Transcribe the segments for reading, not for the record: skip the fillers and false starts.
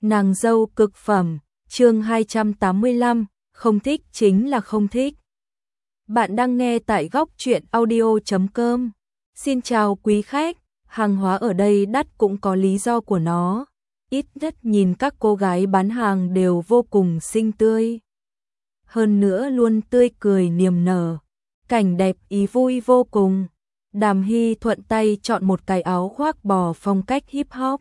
Nàng dâu cực phẩm, chương 285, không thích chính là không thích. Bạn đang nghe tại góc truyện audio.com. Xin chào quý khách, hàng hóa ở đây đắt cũng có lý do của nó. Ít nhất nhìn các cô gái bán hàng đều vô cùng xinh tươi. Hơn nữa luôn tươi cười niềm nở. Cảnh đẹp ý vui vô cùng. Đàm Hy thuận tay chọn một cái áo khoác bò phong cách hip hop.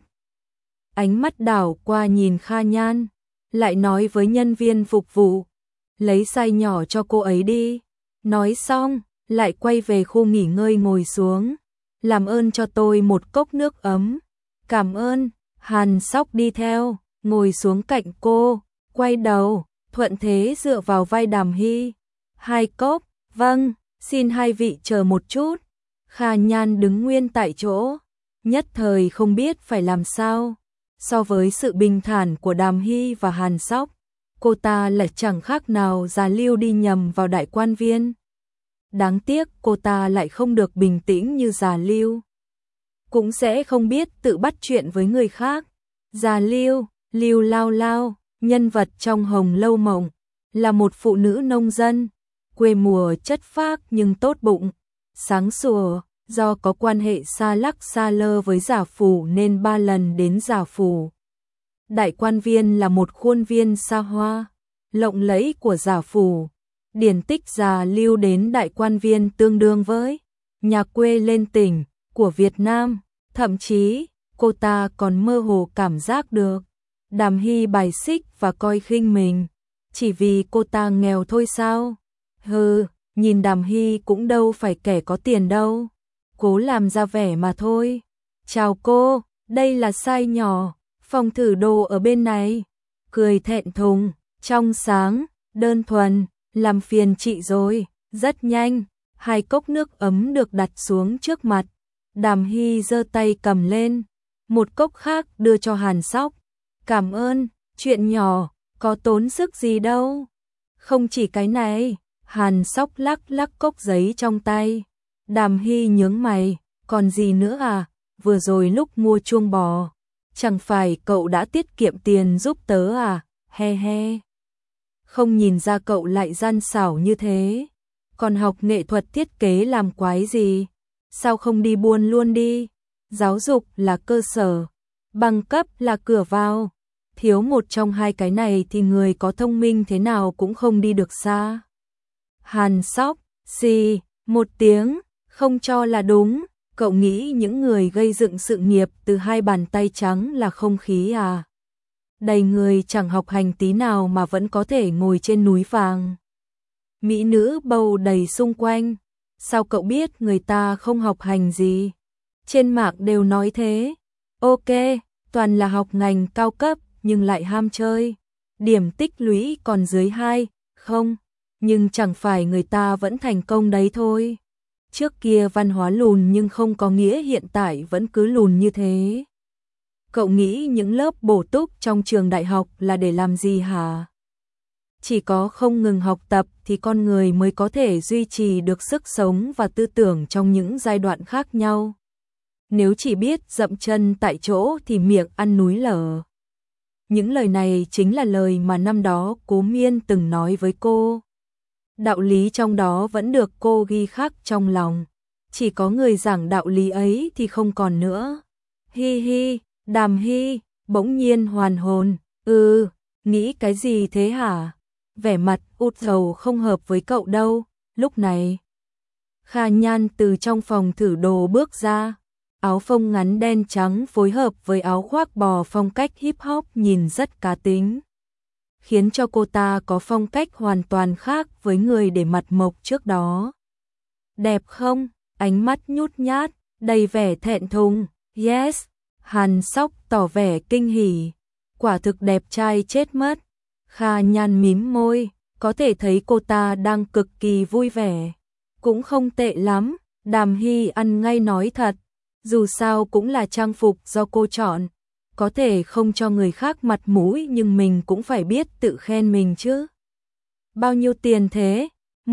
Ánh mắt đảo qua nhìn Kha Nhan, lại nói với nhân viên phục vụ, lấy size nhỏ cho cô ấy đi. Nói xong, lại quay về khu nghỉ ngơi ngồi xuống. Làm ơn cho tôi một cốc nước ấm. Cảm ơn. Hàn Sóc đi theo, ngồi xuống cạnh cô, quay đầu, thuận thế dựa vào vai Đàm Hy. 2 cốc, vâng, xin hai vị chờ một chút. Kha Nhan đứng nguyên tại chỗ, nhất thời không biết phải làm sao. So với sự bình thản của Đàm Hy và Hàn Sóc, cô ta lại chẳng khác nào già Lưu đi nhầm vào đại quan viên. Đáng tiếc cô ta lại không được bình tĩnh như già Lưu. Cũng sẽ không biết tự bắt chuyện với người khác. Già Lưu, Lưu Lao Lao, nhân vật trong Hồng Lâu Mộng, là một phụ nữ nông dân, quê mùa chất phác nhưng tốt bụng, sáng sủa. Do có quan hệ xa lắc xa lơ với Giả Phủ nên 3 lần đến Giả Phủ. Đại quan viên là một khuôn viên xa hoa, lộng lẫy của Giả Phủ. Điển tích già Lưu đến đại quan viên tương đương với nhà quê lên tỉnh của Việt Nam. Thậm chí, cô ta còn mơ hồ cảm giác được Đàm Hy bài xích và coi khinh mình, chỉ vì cô ta nghèo thôi sao? Hừ, nhìn Đàm Hy cũng đâu phải kẻ có tiền đâu. Cố làm ra vẻ mà thôi. Chào cô, đây là size nhỏ, phòng thử đồ ở bên này. Cười thẹn thùng, trong sáng, đơn thuần, làm phiền chị rồi. Rất nhanh, 2 cốc nước ấm được đặt xuống trước mặt. Đàm Hy giơ tay cầm lên, một cốc khác đưa cho Hàn Sóc. Cảm ơn, chuyện nhỏ, có tốn sức gì đâu. Không chỉ cái này, Hàn Sóc lắc lắc cốc giấy trong tay. Đàm Hy nhướng mày, còn gì nữa à? Vừa rồi lúc mua chuông bò, chẳng phải cậu đã tiết kiệm tiền giúp tớ à? He he. Không nhìn ra cậu lại gian xảo như thế. Còn học nghệ thuật thiết kế làm quái gì? Sao không đi buôn luôn đi? Giáo dục là cơ sở, bằng cấp là cửa vào. Thiếu một trong hai cái này thì người có thông minh thế nào cũng không đi được xa. Hàn Sóc, xì, một tiếng. Không cho là đúng, cậu nghĩ những người gây dựng sự nghiệp từ 2 bàn tay trắng là không khí à? Đầy người chẳng học hành tí nào mà vẫn có thể ngồi trên núi vàng. Mỹ nữ bầu đầy xung quanh, sao cậu biết người ta không học hành gì? Trên mạng đều nói thế. Ok, toàn là học ngành cao cấp nhưng lại ham chơi. Điểm tích lũy còn dưới 2, không, nhưng chẳng phải người ta vẫn thành công đấy thôi. Trước kia văn hóa lùn nhưng không có nghĩa hiện tại vẫn cứ lùn như thế. Cậu nghĩ những lớp bổ túc trong trường đại học là để làm gì hả? Chỉ có không ngừng học tập thì con người mới có thể duy trì được sức sống và tư tưởng trong những giai đoạn khác nhau. Nếu chỉ biết dậm chân tại chỗ thì miệng ăn núi lở. Những lời này chính là lời mà năm đó Cố Miên từng nói với cô. Đạo lý trong đó vẫn được cô ghi khắc trong lòng. Chỉ có người giảng đạo lý ấy thì không còn nữa. Hi hi, Đàm Hy, bỗng nhiên hoàn hồn. Nghĩ cái gì thế hả? Vẻ mặt út dầu không hợp với cậu đâu. Lúc này, Kha Nhan từ trong phòng thử đồ bước ra. Áo phông ngắn đen trắng phối hợp với áo khoác bò phong cách hip hop nhìn rất cá tính, khiến cho cô ta có phong cách hoàn toàn khác với người để mặt mộc trước đó. Đẹp không? Ánh mắt nhút nhát, đầy vẻ thẹn thùng. Yes, Hàn Sóc tỏ vẻ kinh hỉ. Quả thực đẹp trai chết mất. Kha Nhan mím môi, có thể thấy cô ta đang cực kỳ vui vẻ. Cũng không tệ lắm, Đàm Hy ăn ngay nói thật. Dù sao cũng là trang phục do cô chọn. Có thể không cho người khác mặt mũi nhưng mình cũng phải biết tự khen mình chứ. Bao nhiêu tiền thế?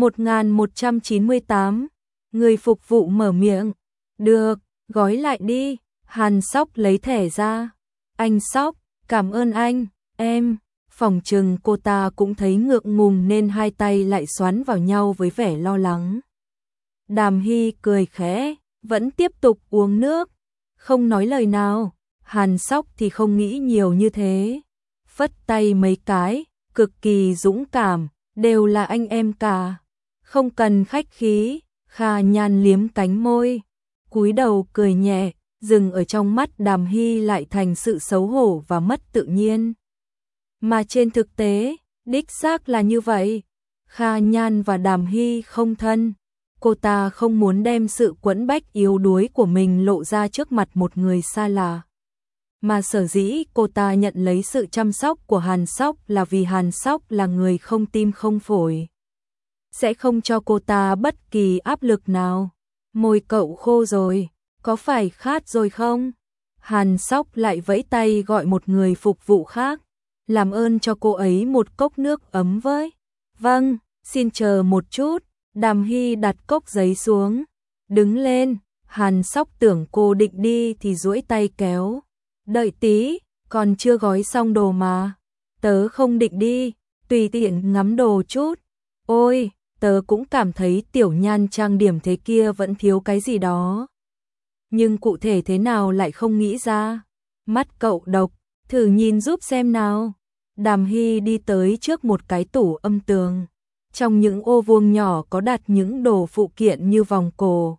1.198. Người phục vụ mở miệng. Được, gói lại đi. Hàn Sóc lấy thẻ ra. Anh Sóc, Cảm ơn anh, em. Phỏng chừng cô ta cũng thấy ngượng ngùng nên hai tay lại xoắn vào nhau với vẻ lo lắng. Đàm Hy cười khẽ, vẫn tiếp tục uống nước, không nói lời nào. Hàn Sóc thì không nghĩ nhiều như thế, phất tay mấy cái, cực kỳ dũng cảm, đều là anh em cả, không cần khách khí. Kha Nhan liếm cánh môi, cúi đầu cười nhẹ, dừng ở trong mắt Đàm Hy lại thành sự xấu hổ và mất tự nhiên. Mà trên thực tế, đích xác là như vậy. Kha Nhan và Đàm Hy không thân. Cô ta không muốn đem sự quẫn bách yếu đuối của mình lộ ra trước mặt một người xa lạ. Mà sở dĩ cô ta nhận lấy sự chăm sóc của Hàn Sóc là vì Hàn Sóc là người không tim không phổi, sẽ không cho cô ta bất kỳ áp lực nào. Môi cậu khô rồi, có phải khát rồi không? Hàn Sóc lại vẫy tay gọi một người phục vụ khác. Làm ơn cho cô ấy một cốc nước ấm với. Vâng, xin chờ một chút. Đàm Hy đặt cốc giấy xuống, đứng lên. Hàn Sóc tưởng cô định đi thì duỗi tay kéo. Đợi tí, còn chưa gói xong đồ mà. Tớ không định đi, tùy tiện ngắm đồ chút. Ôi, tớ cũng cảm thấy Tiểu Nhan trang điểm thế kia vẫn thiếu cái gì đó. Nhưng cụ thể thế nào lại không nghĩ ra. Mắt cậu độc, thử nhìn giúp xem nào. Đàm Hy đi tới trước một cái tủ âm tường. Trong những ô vuông nhỏ có đặt những đồ phụ kiện như vòng cổ,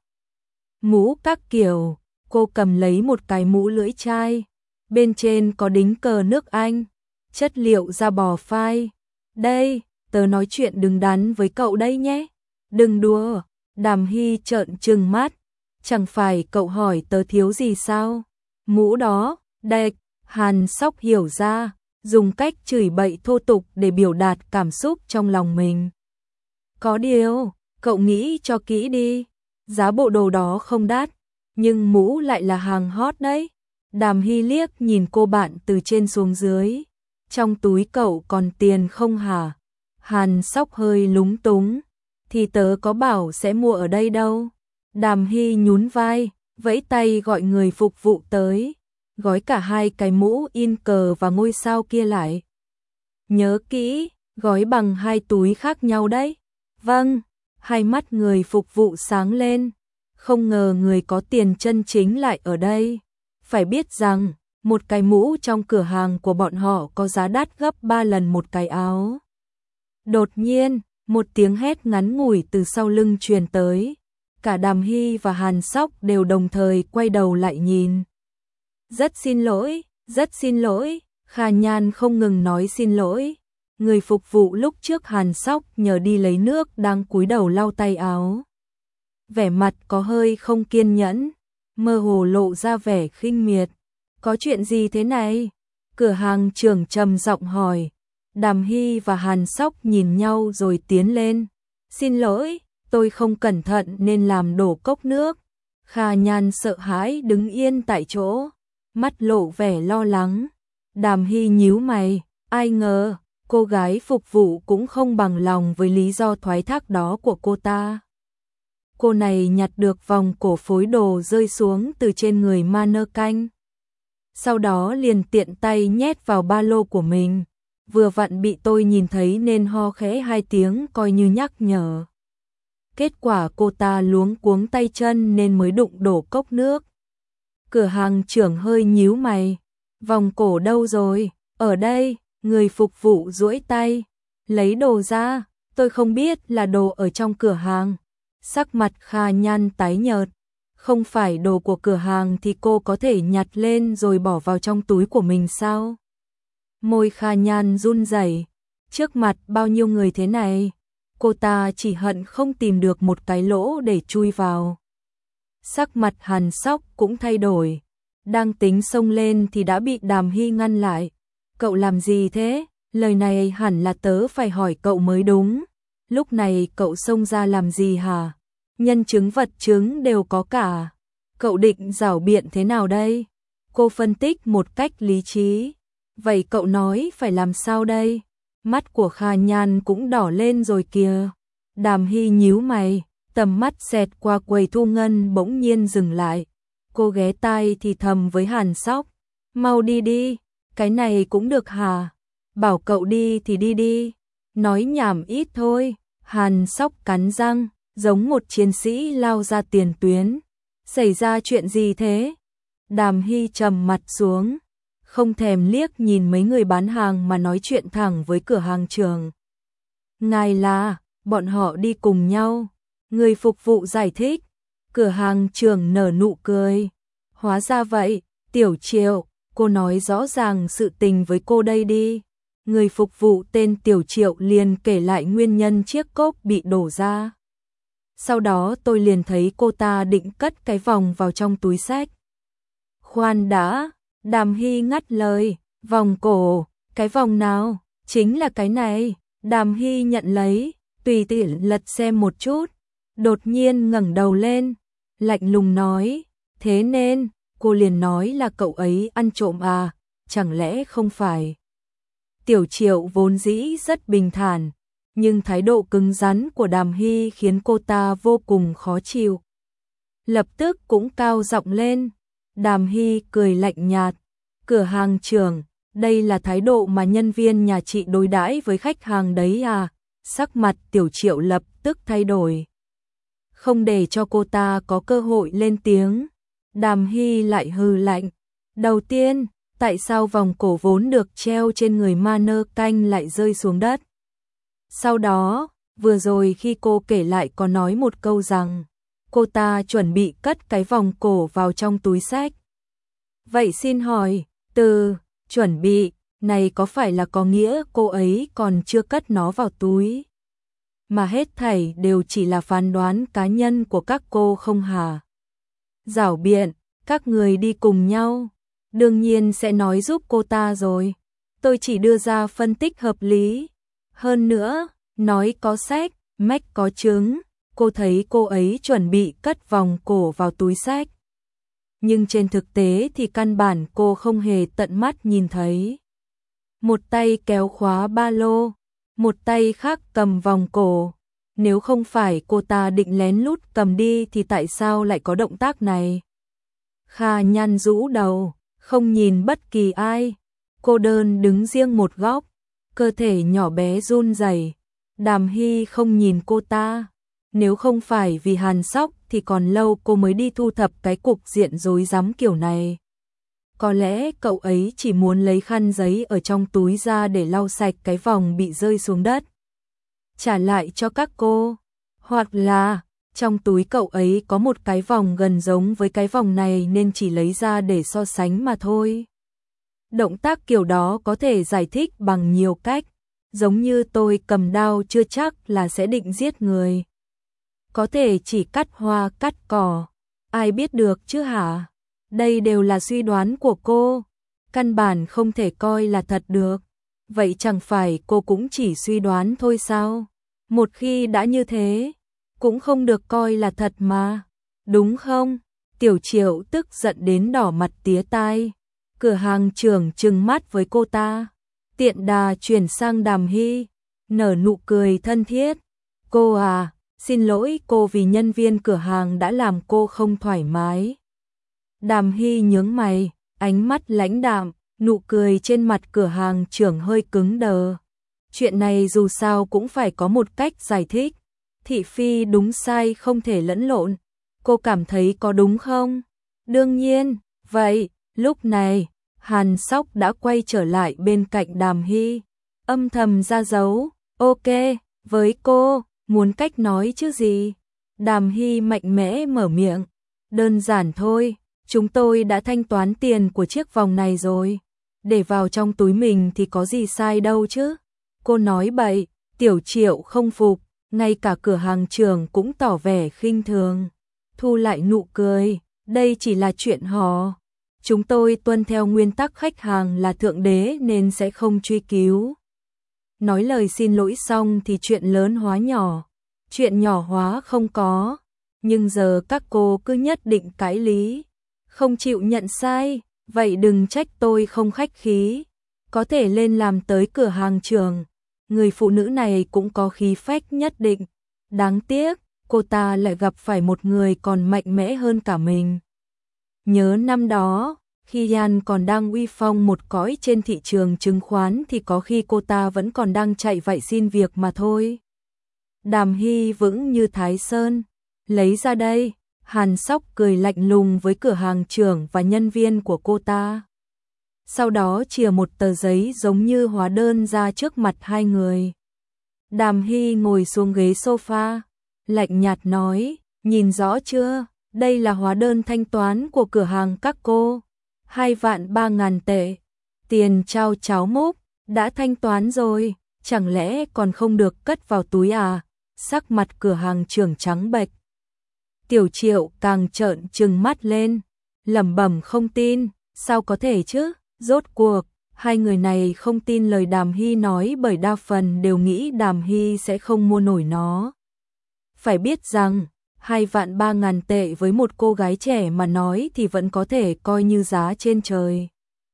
mũ các kiểu. Cô cầm lấy một cái mũ lưỡi chai. Bên trên có đính cờ nước Anh, chất liệu da bò phai. Đây, tớ nói chuyện đứng đắn với cậu đây nhé. Đừng đùa. Đàm Hy trợn trừng mắt. Chẳng phải cậu hỏi tớ thiếu gì sao? Mũ đó, đệch. Hàn Sóc hiểu ra, dùng cách chửi bậy thô tục để biểu đạt cảm xúc trong lòng mình. Có điều, cậu nghĩ cho kỹ đi. Giá bộ đồ đó không đắt, nhưng mũ lại là hàng hot đấy. Đàm Hy liếc nhìn cô bạn từ trên xuống dưới. Trong túi cậu còn tiền không hả? Hàn Sóc hơi lúng túng. Thì tớ có bảo sẽ mua ở đây đâu. Đàm Hy nhún vai, vẫy tay gọi người phục vụ tới. Gói cả hai cái mũ in cờ và ngôi sao kia lại. Nhớ kỹ, gói bằng hai túi khác nhau đấy. Vâng, hai mắt người phục vụ sáng lên. Không ngờ người có tiền chân chính lại ở đây. Phải biết rằng, một cái mũ trong cửa hàng của bọn họ có giá đắt gấp 3 lần một cái áo. Đột nhiên, một tiếng hét ngắn ngủi từ sau lưng truyền tới. Cả Đàm Hy và Hàn Sóc đều đồng thời quay đầu lại nhìn. Rất xin lỗi, Kha Nhan không ngừng nói xin lỗi. Người phục vụ lúc trước Hàn Sóc nhờ đi lấy nước đang cúi đầu lau tay áo. Vẻ mặt có hơi không kiên nhẫn, mơ hồ lộ ra vẻ khinh miệt. Có chuyện gì thế này? Cửa hàng trưởng trầm giọng hỏi. Đàm Hy và Hàn Sóc nhìn nhau rồi tiến lên. Xin lỗi, tôi không cẩn thận nên làm đổ cốc nước. Kha Nhan sợ hãi đứng yên tại chỗ, mắt lộ vẻ lo lắng. Đàm Hy nhíu mày, ai ngờ, cô gái phục vụ cũng không bằng lòng với lý do thoái thác đó của cô ta. Cô này nhặt được vòng cổ phối đồ rơi xuống từ trên người ma nơ canh. Sau đó liền tiện tay nhét vào ba lô của mình. Vừa vặn bị tôi nhìn thấy nên ho khẽ hai tiếng coi như nhắc nhở. Kết quả cô ta luống cuống tay chân nên mới đụng đổ cốc nước. Cửa hàng trưởng hơi nhíu mày. Vòng cổ đâu rồi? Ở đây, người phục vụ duỗi tay. Lấy đồ ra, tôi không biết là đồ ở trong cửa hàng. Sắc mặt Kha Nhan tái nhợt. Không phải đồ của cửa hàng thì cô có thể nhặt lên rồi bỏ vào trong túi của mình sao? Môi Kha Nhan run rẩy. Trước mặt bao nhiêu người thế này, cô ta chỉ hận không tìm được một cái lỗ để chui vào. Sắc mặt Hàn Sóc cũng thay đổi. Đang tính xông lên thì đã bị Đàm Hy ngăn lại. Cậu làm gì thế? Lời này hẳn là tớ phải hỏi cậu mới đúng. Lúc này cậu xông ra làm gì hả? Nhân chứng vật chứng đều có cả. Cậu định giảo biện thế nào đây? Cô phân tích một cách lý trí. Vậy cậu nói phải làm sao đây? Mắt của Kha Nhan cũng đỏ lên rồi kìa. Đàm Hy nhíu mày, tầm mắt xẹt qua quầy thu ngân bỗng nhiên dừng lại. Cô ghé tai thì thầm với Hàn Sóc. Mau đi đi, cái này cũng được hả? Bảo cậu đi thì đi đi, nói nhảm ít thôi. Hàn Sóc cắn răng, giống một chiến sĩ lao ra tiền tuyến. Xảy ra chuyện gì thế? Đàm Hy trầm mặt xuống, không thèm liếc nhìn mấy người bán hàng mà nói chuyện thẳng với cửa hàng trưởng. Ngài là, bọn họ đi cùng nhau. Người phục vụ giải thích. Cửa hàng trưởng nở nụ cười. Hóa ra vậy, Tiểu Triệu, cô nói rõ ràng sự tình với cô đây đi. Người phục vụ tên Tiểu Triệu liền kể lại nguyên nhân chiếc cốc bị đổ ra. Sau đó tôi liền thấy cô ta định cất cái vòng vào trong túi xách. Khoan đã, Đàm Hy ngắt lời, vòng cổ, cái vòng nào? Chính là cái này. Đàm Hy nhận lấy, tùy tiện lật xem một chút, đột nhiên ngẩng đầu lên, lạnh lùng nói, thế nên, cô liền nói là cậu ấy ăn trộm à, chẳng lẽ không phải? Tiểu Triệu vốn dĩ rất bình thản, nhưng thái độ cứng rắn của Đàm Hy khiến cô ta vô cùng khó chịu. Lập tức cũng cao giọng lên, Đàm Hy cười lạnh nhạt, cửa hàng trưởng, đây là thái độ mà nhân viên nhà chị đối đãi với khách hàng đấy à? Sắc mặt Tiểu Triệu lập tức thay đổi. Không để cho cô ta có cơ hội lên tiếng, Đàm Hy lại hừ lạnh. Đầu tiên, tại sao vòng cổ vốn được treo trên người mannequin lại rơi xuống đất? Sau đó, vừa rồi khi cô kể lại có nói một câu rằng cô ta chuẩn bị cất cái vòng cổ vào trong túi xách. Vậy xin hỏi, từ chuẩn bị này có phải là có nghĩa cô ấy còn chưa cất nó vào túi? Mà hết thảy đều chỉ là phán đoán cá nhân của các cô không hả? Giảo biện, các người đi cùng nhau, đương nhiên sẽ nói giúp cô ta rồi. Tôi chỉ đưa ra phân tích hợp lý. Hơn nữa, nói có sách, mách có chứng, cô thấy cô ấy chuẩn bị cất vòng cổ vào túi xách. Nhưng trên thực tế thì căn bản cô không hề tận mắt nhìn thấy. Một tay kéo khóa ba lô, một tay khác cầm vòng cổ. Nếu không phải cô ta định lén lút cầm đi thì tại sao lại có động tác này? Kha nhăn rũ đầu, không nhìn bất kỳ ai. Cô đơn đứng riêng một góc, cơ thể nhỏ bé run rẩy. Đàm Hy không nhìn cô ta. Nếu không phải vì Hàn Sóc thì còn lâu cô mới đi thu thập cái cục diện rối rắm kiểu này. Có lẽ cậu ấy chỉ muốn lấy khăn giấy ở trong túi ra để lau sạch cái vòng bị rơi xuống đất, trả lại cho các cô. Hoặc là trong túi cậu ấy có một cái vòng gần giống với cái vòng này nên chỉ lấy ra để so sánh mà thôi. Động tác kiểu đó có thể giải thích bằng nhiều cách, giống như tôi cầm đao chưa chắc là sẽ định giết người. Có thể chỉ cắt hoa cắt cỏ, ai biết được chứ hả? Đây đều là suy đoán của cô, căn bản không thể coi là thật được. Vậy chẳng phải cô cũng chỉ suy đoán thôi sao? Một khi đã như thế, cũng không được coi là thật mà, đúng không? Tiểu Triệu tức giận đến đỏ mặt tía tai. Cửa hàng trưởng trừng mắt với cô ta, tiện đà chuyển sang Đàm Hy, nở nụ cười thân thiết. Cô à, xin lỗi cô vì nhân viên cửa hàng đã làm cô không thoải mái. Đàm Hy nhướng mày, ánh mắt lãnh đạm, nụ cười trên mặt cửa hàng trưởng hơi cứng đờ. Chuyện này dù sao cũng phải có một cách giải thích. Thị phi đúng sai không thể lẫn lộn. Cô cảm thấy có đúng không? Đương nhiên, vậy, lúc này, Hàn Sóc đã quay trở lại bên cạnh Đàm Hy, âm thầm ra dấu, ok, với cô, muốn cách nói chứ gì? Đàm Hy mạnh mẽ mở miệng, đơn giản thôi, chúng tôi đã thanh toán tiền của chiếc vòng này rồi, để vào trong túi mình thì có gì sai đâu chứ? Cô nói bậy. Tiểu Triệu không phục, ngay cả cửa hàng trưởng cũng tỏ vẻ khinh thường, thu lại nụ cười, đây chỉ là chuyện hò. Chúng tôi tuân theo nguyên tắc khách hàng là thượng đế nên sẽ không truy cứu. Nói lời xin lỗi xong thì chuyện lớn hóa nhỏ, chuyện nhỏ hóa không có, nhưng giờ các cô cứ nhất định cãi lý, không chịu nhận sai, vậy đừng trách tôi không khách khí, có thể lên làm tới cửa hàng trưởng. Người phụ nữ này cũng có khí phách nhất định, đáng tiếc, cô ta lại gặp phải một người còn mạnh mẽ hơn cả mình. Nhớ năm đó, Khi Yan còn đang uy phong một cõi trên thị trường chứng khoán thì có khi cô ta vẫn còn đang chạy vạy xin việc mà thôi. Đàm Hy vững như Thái Sơn. Lấy ra đây. Hàn Sóc cười lạnh lùng với cửa hàng trưởng và nhân viên của cô ta. Sau đó chìa một tờ giấy giống như hóa đơn ra trước mặt hai người. Đàm Hy ngồi xuống ghế sofa, lạnh nhạt nói, nhìn rõ chưa, đây là hóa đơn thanh toán của cửa hàng các cô. 2.300.000 tệ. Tiền trao cháo múc, đã thanh toán rồi, chẳng lẽ còn không được cất vào túi à? Sắc mặt cửa hàng trưởng trắng bệch. Tiểu Triệu càng trợn trừng mắt lên, lẩm bẩm không tin, sao có thể chứ? Rốt cuộc, hai người này không tin lời Đàm Hy nói bởi đa phần đều nghĩ Đàm Hy sẽ không mua nổi nó. Phải biết rằng, 2.300.000 tệ với một cô gái trẻ mà nói thì vẫn có thể coi như giá trên trời.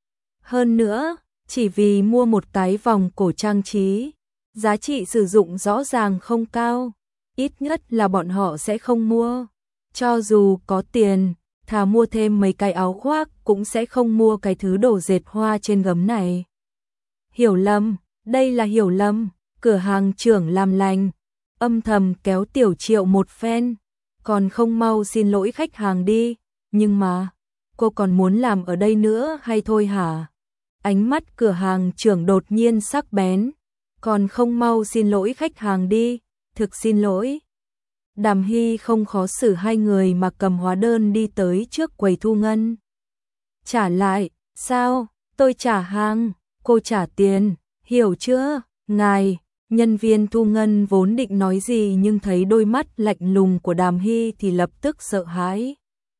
Hơn nữa, chỉ vì mua một cái vòng cổ trang trí, giá trị sử dụng rõ ràng không cao, ít nhất là bọn họ sẽ không mua. Cho dù có tiền, thà mua thêm mấy cái áo khoác cũng sẽ không mua cái thứ đồ dệt hoa trên gấm này. Hiểu lầm, đây là hiểu lầm, cửa hàng trưởng làm lành, âm thầm kéo Tiểu Triệu một phen, còn không mau xin lỗi khách hàng đi, nhưng mà, cô còn muốn làm ở đây nữa hay thôi hả? Ánh mắt cửa hàng trưởng đột nhiên sắc bén, còn không mau xin lỗi khách hàng đi, thực xin lỗi. Đàm Hy không khó xử hai người mà cầm hóa đơn đi tới trước quầy thu ngân. Trả lại, sao, tôi trả hàng, cô trả tiền, hiểu chưa, ngài. Nhân viên thu ngân vốn định nói gì nhưng thấy đôi mắt lạnh lùng của Đàm Hy thì lập tức sợ hãi.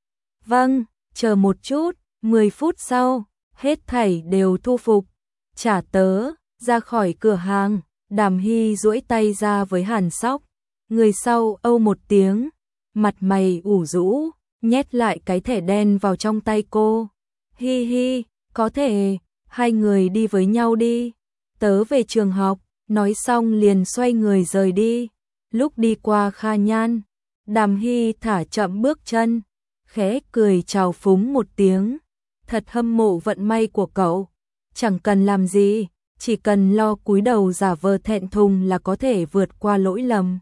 Vâng, chờ một chút, 10 phút sau, hết thảy đều thu phục. Trả tớ, ra khỏi cửa hàng, Đàm Hy duỗi tay ra với Hàn Sóc. Người sau âu một tiếng, mặt mày ủ rũ, nhét lại cái thẻ đen vào trong tay cô. Hi hi, có thể, hai người đi với nhau đi, tớ về trường học. Nói xong liền xoay người rời đi. Lúc đi qua Kha Nhan, Đàm Hy thả chậm bước chân, khẽ cười chào phúng một tiếng. Thật hâm mộ vận may của cậu. Chẳng cần làm gì, chỉ cần lo cúi đầu giả vờ thẹn thùng là có thể vượt qua lỗi lầm.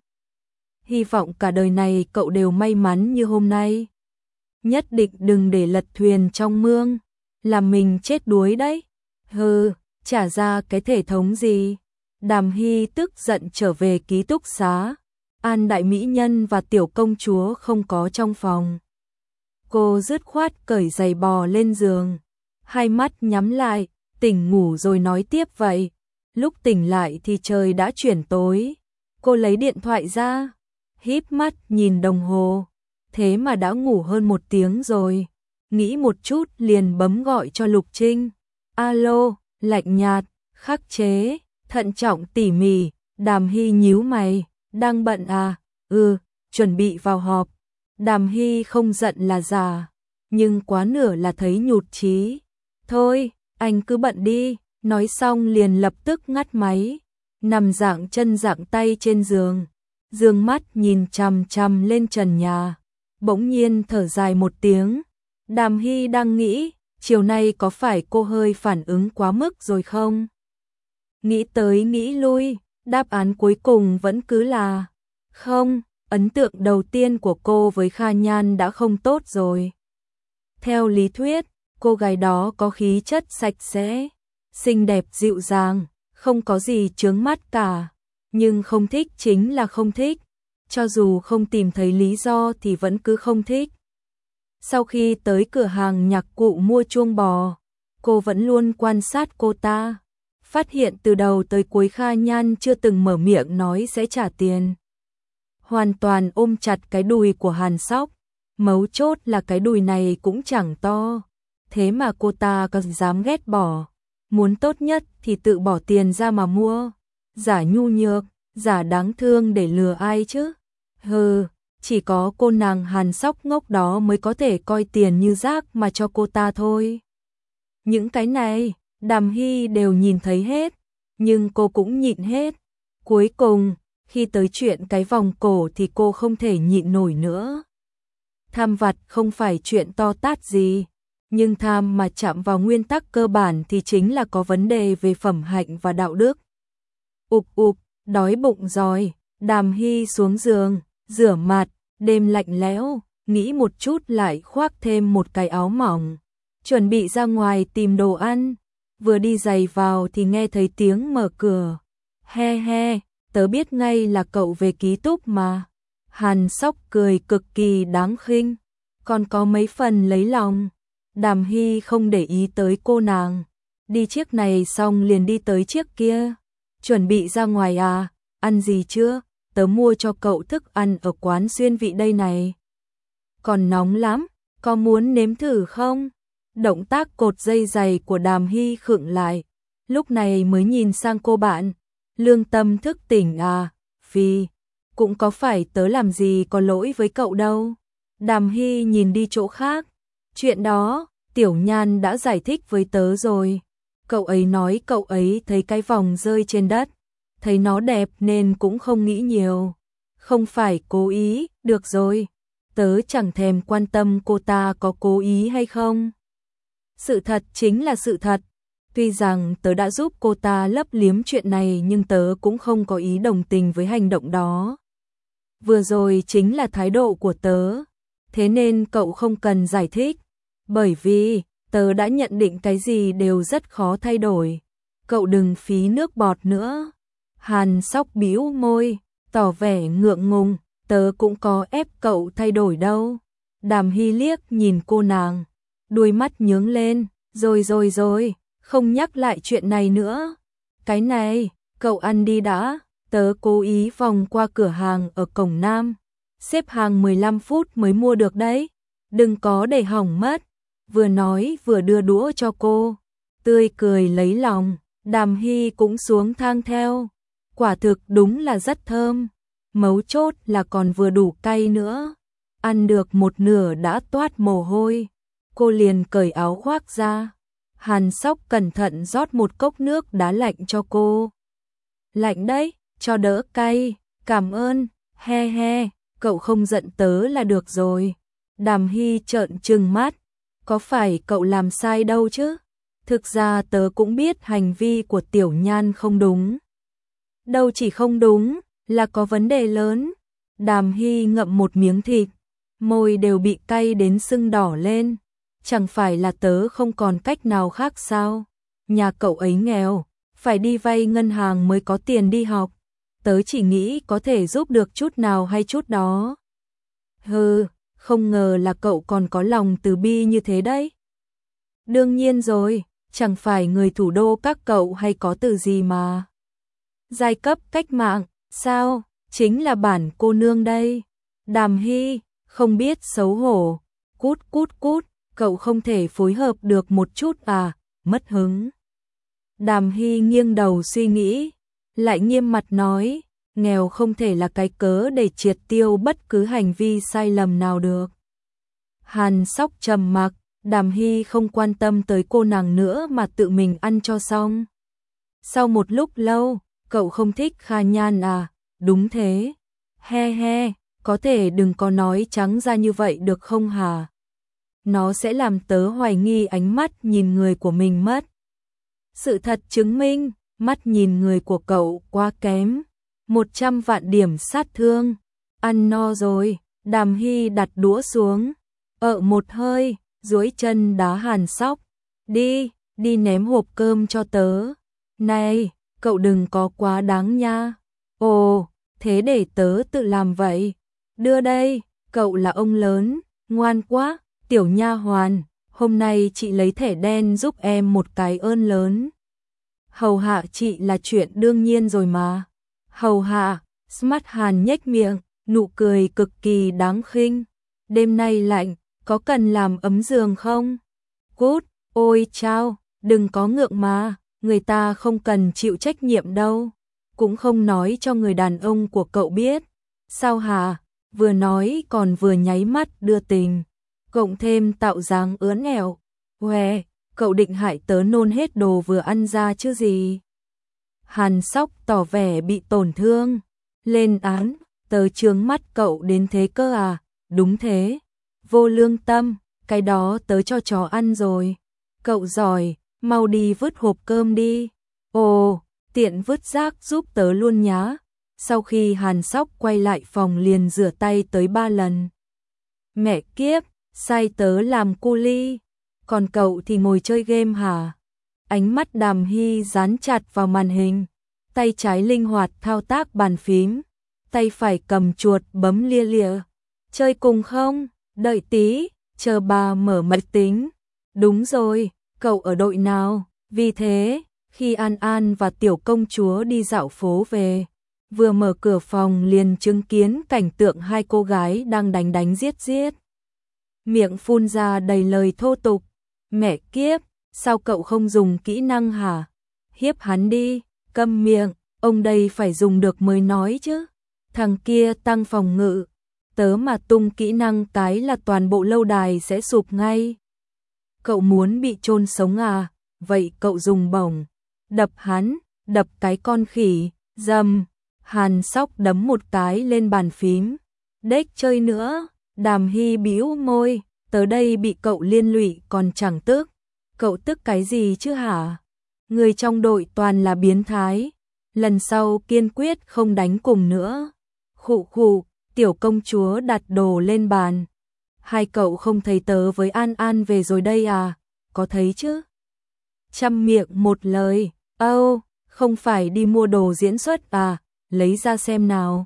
Hy vọng cả đời này cậu đều may mắn như hôm nay. Nhất định đừng để lật thuyền trong mương, làm mình chết đuối đấy. Hừ, trả ra cái thể thống gì? Đàm Hy tức giận trở về ký túc xá. An đại mỹ nhân và tiểu công chúa không có trong phòng. Cô dứt khoát cởi giày bò lên giường, hai mắt nhắm lại, tỉnh ngủ rồi nói tiếp vậy. Lúc tỉnh lại thì trời đã chuyển tối. Cô lấy điện thoại ra, híp mắt nhìn đồng hồ, thế mà đã ngủ hơn 1 tiếng rồi. Nghĩ một chút liền bấm gọi cho Lục Trinh. Alo, lạnh nhạt, khắc chế, thận trọng tỉ mỉ. Đàm Hy nhíu mày, đang bận à? Chuẩn bị vào họp. Đàm Hy không giận là giả, nhưng quá nửa là thấy nhụt chí. Thôi, anh cứ bận đi, nói xong liền lập tức ngắt máy, nằm dạng chân dạng tay trên giường, dương mắt nhìn chằm chằm lên trần nhà, bỗng nhiên thở dài một tiếng. Đàm Hy đang nghĩ, chiều nay có phải cô hơi phản ứng quá mức rồi không? Nghĩ tới nghĩ lui, đáp án cuối cùng vẫn cứ là không. Ấn tượng đầu tiên của cô với Kha Nhan đã không tốt rồi. Theo lý thuyết, cô gái đó có khí chất sạch sẽ, xinh đẹp dịu dàng, không có gì chướng mắt cả. Nhưng không thích chính là không thích, cho dù không tìm thấy lý do thì vẫn cứ không thích. Sau khi tới cửa hàng nhạc cụ mua chuông bò, cô vẫn luôn quan sát cô ta, phát hiện từ đầu tới cuối Kha Nhan chưa từng mở miệng nói sẽ trả tiền. Hoàn toàn ôm chặt cái đùi của Hàn Sóc, mấu chốt là cái đùi này cũng chẳng to, thế mà cô ta còn dám ghét bỏ, muốn tốt nhất thì tự bỏ tiền ra mà mua, giả nhu nhược, giả đáng thương để lừa ai chứ. Hừ, chỉ có cô nàng Hàn Sóc ngốc đó mới có thể coi tiền như rác mà cho cô ta thôi. Những cái này, Đàm Hy đều nhìn thấy hết, nhưng cô cũng nhịn hết. Cuối cùng, khi tới chuyện cái vòng cổ thì cô không thể nhịn nổi nữa. Tham vặt không phải chuyện to tát gì, nhưng tham mà chạm vào nguyên tắc cơ bản thì chính là có vấn đề về phẩm hạnh và đạo đức. Đói bụng rồi, Đàm Hy xuống giường, rửa mặt, đêm lạnh lẽo, nghĩ một chút lại khoác thêm một cái áo mỏng, chuẩn bị ra ngoài tìm đồ ăn. Vừa đi giày vào thì nghe thấy tiếng mở cửa. He he, tớ biết ngay là cậu về ký túc mà. Hàn Sóc cười cực kỳ đáng khinh, còn có mấy phần lấy lòng. Đàm Hy không để ý tới cô nàng, đi chiếc này xong liền đi tới chiếc kia. Chuẩn bị ra ngoài à, ăn gì chưa? Tớ mua cho cậu thức ăn ở quán xuyên vị đây này. Còn nóng lắm, có muốn nếm thử không? Động tác cột dây giày của Đàm Hy khựng lại, lúc này mới nhìn sang cô bạn. Lương tâm thức tỉnh à, Phi, cũng có phải tớ làm gì có lỗi với cậu đâu. Đàm Hy nhìn đi chỗ khác, chuyện đó, Tiểu Nhan đã giải thích với tớ rồi. Cậu ấy nói cậu ấy thấy cái vòng rơi trên đất, thấy nó đẹp nên cũng không nghĩ nhiều. Không phải cố ý, được rồi, tớ chẳng thèm quan tâm cô ta có cố ý hay không. Sự thật chính là sự thật. Tuy rằng tớ đã giúp cô ta lấp liếm chuyện này nhưng tớ cũng không có ý đồng tình với hành động đó. Vừa rồi chính là thái độ của tớ, thế nên cậu không cần giải thích. Bởi vì, tớ đã nhận định cái gì đều rất khó thay đổi. Cậu đừng phí nước bọt nữa. Hàn Sóc bĩu môi, tỏ vẻ ngượng ngùng, tớ cũng có ép cậu thay đổi đâu. Đàm Hy liếc nhìn cô nàng, đuôi mắt nhướng lên, rồi, không nhắc lại chuyện này nữa. Cái này, cậu ăn đi đã, tớ cố ý vòng qua cửa hàng ở cổng Nam. Xếp hàng 15 phút mới mua được đấy, đừng có để hỏng mất. Vừa nói vừa đưa đũa cho cô, tươi cười lấy lòng. Đàm Hy cũng xuống thang theo, quả thực đúng là rất thơm, mấu chốt là còn vừa đủ cay nữa. Ăn được một nửa đã toát mồ hôi, cô liền cởi áo khoác ra. Hàn Sóc cẩn thận rót một cốc nước đá lạnh cho cô. Lạnh đấy, cho đỡ cay, cảm ơn, he he, cậu không giận tớ là được rồi. Đàm Hy trợn trừng mắt, có phải cậu làm sai đâu chứ? Thực ra tớ cũng biết hành vi của Tiểu Nhan không đúng. Đâu chỉ không đúng, là có vấn đề lớn. Đàm Hy ngậm một miếng thịt, môi đều bị cay đến sưng đỏ lên. Chẳng phải là tớ không còn cách nào khác sao? Nhà cậu ấy nghèo, phải đi vay ngân hàng mới có tiền đi học. Tớ chỉ nghĩ có thể giúp được chút nào hay chút đó. Hừ, không ngờ là cậu còn có lòng từ bi như thế đấy. Đương nhiên rồi, chẳng phải người thủ đô các cậu hay có từ gì mà. Giai cấp cách mạng, sao, chính là bản cô nương đây. Đàm Hy, không biết xấu hổ, cút, cậu không thể phối hợp được một chút à, mất hứng. Đàm Hy nghiêng đầu suy nghĩ, lại nghiêm mặt nói, nghèo không thể là cái cớ để triệt tiêu bất cứ hành vi sai lầm nào được. Hàn Sóc trầm mặc, Đàm Hy không quan tâm tới cô nàng nữa mà tự mình ăn cho xong. Sau một lúc lâu, cậu không thích Kha Nhan à, đúng thế. He he, có thể đừng có nói trắng ra như vậy được không hả? Nó sẽ làm tớ hoài nghi ánh mắt nhìn người của mình mất. Sự thật chứng minh, mắt nhìn người của cậu quá kém. 100 vạn điểm sát thương. Ăn no rồi, Đàm Hy đặt đũa xuống. Một hơi, duỗi chân đá Hàn Sóc. Đi ném hộp cơm cho tớ. Này, cậu đừng có quá đáng nha. Ồ, thế để tớ tự làm vậy. Đưa đây, cậu là ông lớn, ngoan quá. Tiểu nha hoàn, hôm nay chị lấy thẻ đen giúp em một cái ơn lớn. Hầu hạ chị là chuyện đương nhiên rồi mà. Hầu hạ, Smart Hàn nhếch miệng, nụ cười cực kỳ đáng khinh. Đêm nay lạnh, có cần làm ấm giường không? Cút, ôi chao, đừng có ngượng mà, người ta không cần chịu trách nhiệm đâu. Cũng không nói cho người đàn ông của cậu biết. Sao hả? Vừa nói còn vừa nháy mắt đưa tình. Cộng thêm tạo dáng ướn ẻo. Huề, cậu định hại tớ nôn hết đồ vừa ăn ra chứ gì? Hàn Sóc tỏ vẻ bị tổn thương. Lên án, tớ chướng mắt cậu đến thế cơ à? Đúng thế. Vô lương tâm, cái đó tớ cho chó ăn rồi. Cậu giỏi, mau đi vứt hộp cơm đi. Ồ, tiện vứt rác giúp tớ luôn nhá. Sau khi Hàn Sóc quay lại phòng liền rửa tay tới 3 lần. Mẹ kiếp, sai tớ làm cu ly, còn cậu thì ngồi chơi game hả? Ánh mắt Đàm Hy dán chặt vào màn hình, tay trái linh hoạt thao tác bàn phím, tay phải cầm chuột bấm lia lịa. Chơi cùng không? Đợi tí, chờ bà mở máy tính. Đúng rồi, cậu ở đội nào? Vì thế, khi An An và tiểu công chúa đi dạo phố về, vừa mở cửa phòng liền chứng kiến cảnh tượng hai cô gái đang đánh đánh giết giết. Miệng phun ra đầy lời thô tục. Mẹ kiếp, sao cậu không dùng kỹ năng hả? Hiếp hắn đi, câm miệng, ông đây phải dùng được mới nói chứ. Thằng kia tăng phòng ngự, tớ mà tung kỹ năng cái là toàn bộ lâu đài sẽ sụp ngay. Cậu muốn bị chôn sống à? Vậy cậu dùng bổng, đập hắn, đập cái con khỉ, dầm. Hàn Sóc đấm một cái lên bàn phím. Đếch chơi nữa. Đàm Hy bĩu môi, tớ đây bị cậu liên lụy còn chẳng tức. Cậu tức cái gì chứ hả? Người trong đội toàn là biến thái. Lần sau kiên quyết không đánh cùng nữa. Khụ khụ, tiểu công chúa đặt đồ lên bàn. Hai cậu không thấy tớ với An An về rồi đây à? Có thấy chứ? Chăm miệng một lời. Âu, không phải đi mua đồ diễn xuất à? Lấy ra xem nào.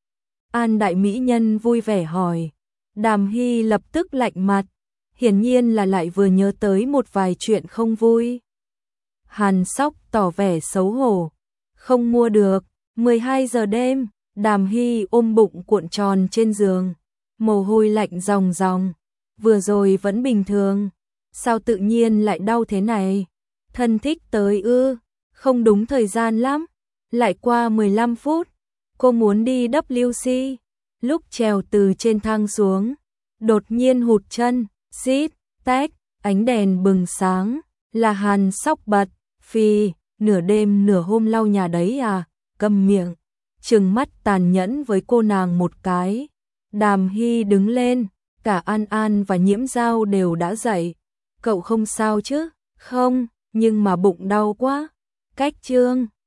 An đại mỹ nhân vui vẻ hỏi. Đàm Hy lập tức lạnh mặt, hiển nhiên là lại vừa nhớ tới một vài chuyện không vui. Hàn Sóc tỏ vẻ xấu hổ, không mua được. 12 giờ đêm, Đàm Hy ôm bụng cuộn tròn trên giường, mồ hôi lạnh ròng ròng. Vừa rồi vẫn bình thường, sao tự nhiên lại đau thế này? Thân thích tới ư? Không đúng thời gian lắm, lại qua 15 phút. Cô muốn đi WC. Lúc trèo từ trên thang xuống, đột nhiên hụt chân, xít, tách, ánh đèn bừng sáng, là Hàn Sóc bật, phi, nửa đêm nửa hôm lau nhà đấy à, câm miệng, trừng mắt tàn nhẫn với cô nàng một cái. Đàm Hy đứng lên, cả An An và Nhiễm Dao đều đã dậy. Cậu không sao chứ? Không, nhưng mà bụng đau quá. Cách chương